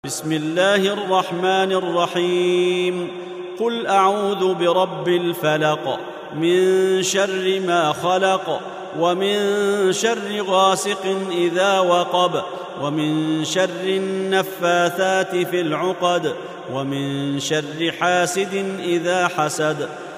بسم الله الرحمن الرحيم. قل أعوذ برب الفلق من شر ما خلق، ومن شر غاسق إذا وقب، ومن شر النفاثات في العقد، ومن شر حاسد إذا حسد.